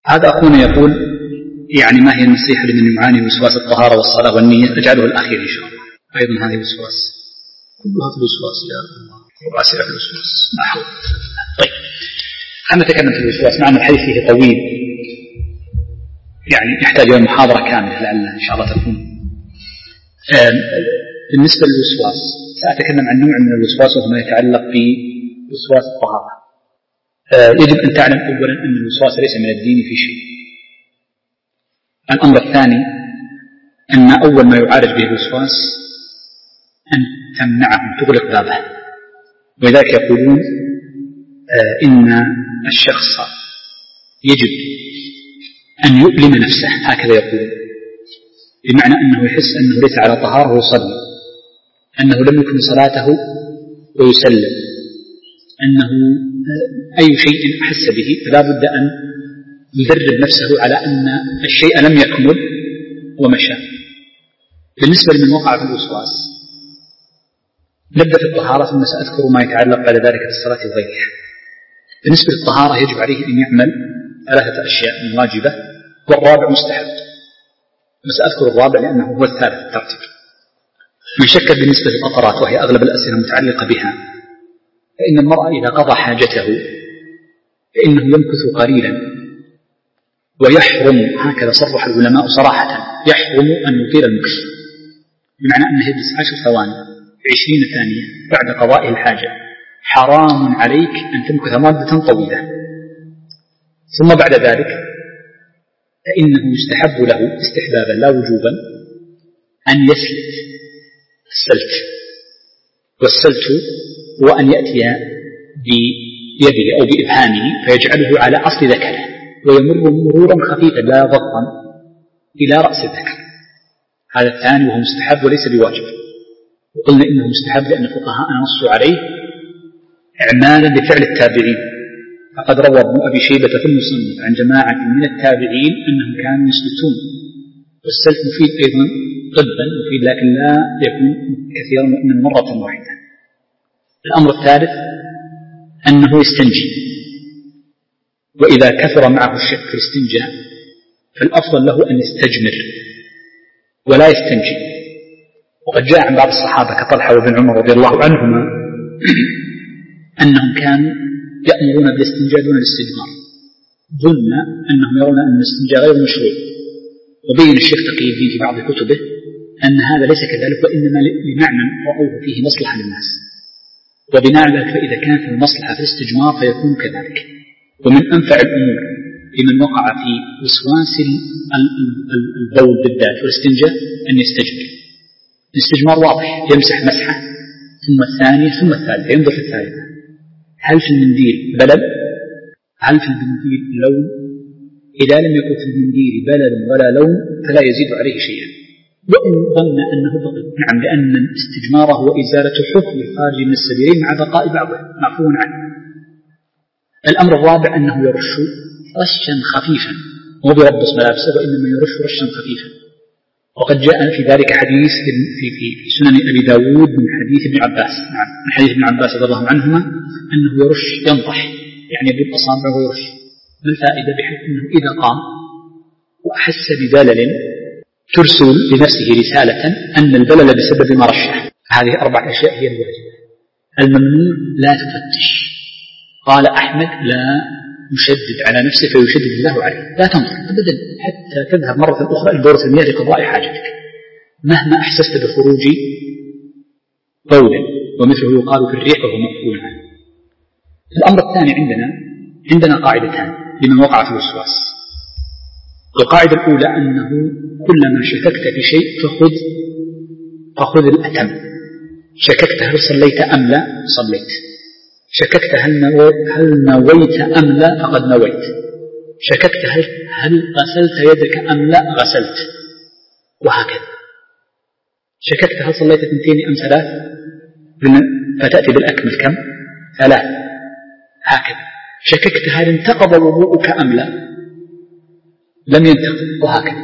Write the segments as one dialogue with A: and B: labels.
A: هذا أخونا يقول يعني ما هي النصيحة لمن يعاني من وسواس الطهارة والصلاة والنية؟ أجعله الأخير إن شاء الله. أيضا هذه وسواس كلها في الوسواس يا الله واسع في الوسواس ما حول. طيب خلنا نتكلم في الوسواس مع أن الحديث فيه طويل يعني يحتاج إلى محاضرة كاملة لعل إن شاء الله تكون. بالنسبة للوسواس سأتكلم عن نوع من الوسواس وهو ما يتعلق بوسواس الطهارة. يجب أن تعلم أولا أن الوسواس ليس من الدين في شيء. الأمر الثاني أن أول ما يعالج به الوسواس أن تمنعه تغلق بابه، ولذلك يقولون إن الشخص يجب أن يؤلم نفسه، هكذا يقولون، بمعنى أنه يحس أنه ليس على طهارة ويصلي، أنه لم يكن صلاته ويسلم، أنه أي شيء أحس به فلا بد أن يدرب نفسه على أن الشيء لم يكمل ومشى. بالنسبة لمن وقع في الوسواس نبدأ في الطهارة ثم سأذكر ما يتعلق بعد ذلك في الصلاة وغيرها. بالنسبة للطهارة يجب عليه أن يعمل 3 أشياء واجبة والرابع مستحب، وسأذكر الرابع لأنه هو الثالث الترتيب. من شك بالنسبة للقطرات وهي أغلب الأسئلة المتعلقة بها، فإن المرء إذا قضى حاجته فإنه يمكث قليلا ويحرم، هكذا صرح العلماء صراحة، يحرم أن يطيل المكث، بمعنى أنه يجلس 10 ثواني 20 ثانية بعد قضاء الحاجة، حرام عليك أن تمكث مدة طويلة. ثم بعد ذلك فإنه يستحب له استحبابا لا وجوبا أن يسلت السلت، والسلت هو أن يأتي بيده أو بإبهامه فيجعله على أصل ذكره ويمر مرورا خفيفا لا ضغطا إلى رأس الذكر. هذا الثاني وهو مستحب وليس بواجب، وقلنا إنه مستحب لأن الفقهاء نصوا عليه إعمالا بفعل التابعين، فقد روى ابن أبي شيبة في المصنف عن جماعة من التابعين أنهم كانوا يسلتون، والسلت مفيد أيضا طبا مفيد لكن لا يكون كثيرا من مرة واحدة. الأمر الثالث أنه يستنجي، وإذا كثر معه الشك في الاستنجاء فالأفضل له أن يستجمر ولا يستنجي. وقد جاء عن بعض الصحابة كطلحة وابن عمر رضي الله عنهما أنهم كانوا يأمرون بالاستنجاء دون الاستجمار، ظن أنهم يرون أن الاستنجاء غير مشروع. وبين الشيخ تقي الدين في بعض كتبه أن هذا ليس كذلك، وإنما لمعنى رأوه فيه مصلحة للناس، وبناء على ذلك فإذا كانت المصلحة في الاستجمار فيكون كذلك. ومن أنفع الأمور لمن وقع في وسواس البول بالذات والاستنجاء أن يستجمر. الاستجمار واضح، يمسح مسحة ثم الثانية ثم الثالثة، ينظر في الثالثة هل في المنديل بلل، هل في المنديل لون، إذا لم يكن في المنديل بلل ولا لون فلا يزيد عليه شيئا، وإن ظن أنه بقي. نعم، لأن الاستجمار هو إزالة حكم الخارج من السبيلين مع بقاء بعضه معفو عنه. الأمر الرابع أنه يرش رشا خفيفا، مو بيربص ملابسه وإنما يرش رشا خفيفا. وقد جاء في ذلك حديث في سنن أبي داود من حديث ابن عباس، نعم من حديث ابن عباس رضي الله عنهما أنه يرش ينطح، يعني يبدأ أصابعه ويرش. ما الفائدة؟ بحيث أنه إذا قام وأحس ببلل ترسل لنفسه رسالة أن البلل بسبب ما رشه. هذه 4 أشياء هي الواجبة. الممنوع لا تفتش، قال أحمد لا يشدد على نفسه فيشدد الله عليه، لا تنظر أبدا حتى تذهب مرة أخرى الدورة المياه لقضاء حاجتك مهما أحسست بخروج بول، ومثله يقال في الريح وهو مفعول عنه. الأمر الثاني عندنا قاعدتان لمن وقع في الوسواس. القاعدة الأولى أنه كلما شككت في شيء فخذ الأتم. شككت هل صليت أم لا؟ صليت. شككت هل نويت أم لا؟ فقد نويت. شككت هل غسلت يدك أم لا؟ غسلت. وهكذا. شككت هل صليت 2 أم 3؟ فتأتي بالأكمل كم؟ 3. هكذا. شككت هل انتقض وضوءك أم لا؟ لم ينتقض. وهكذا.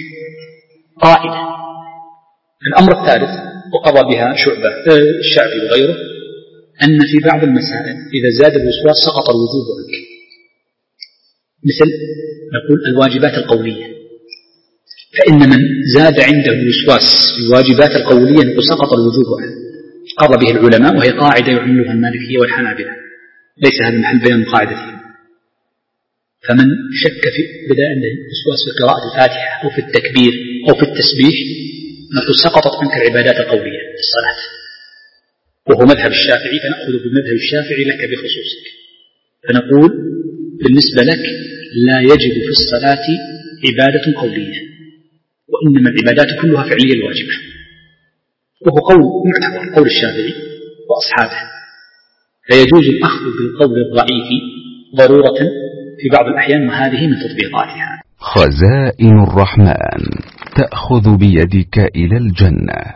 A: قاعدة. الأمر الثالث وقضى بها الشعبي وغيره أن في بعض المسائل إذا زاد الوسواس سقط الوجوب عنك. مثل نقول الواجبات القولية، فإن من زاد عنده الوسواس في الواجبات القولية نقول سقط الوجوب عنه، قضى به العلماء، وهي قاعدة يعملها المالكية والحنابلة، ليس هذا محل بيان قاعدتهم. فمن شك في بدأ عنده وسواس في قراءة الفاتحة أو في التكبير أو في التسبيح نقول سقطت عنك العبادات القولية في الصلاة، وهو مذهب الشافعي، فنأخذ بمذهب الشافعي لك بخصوصك، فنقول بالنسبة لك لا يجب في الصلاة عبادة قولية، وإنما العبادات كلها فعلية الواجبة، وهو قول معتبر، قول الشافعي وأصحابه، فيجوز الأخذ بالقول الضعيف ضرورة في بعض الأحيان، وهذه من تطبيقاتها.
B: خزائن الرحمن تأخذ بيدك إلى الجنة.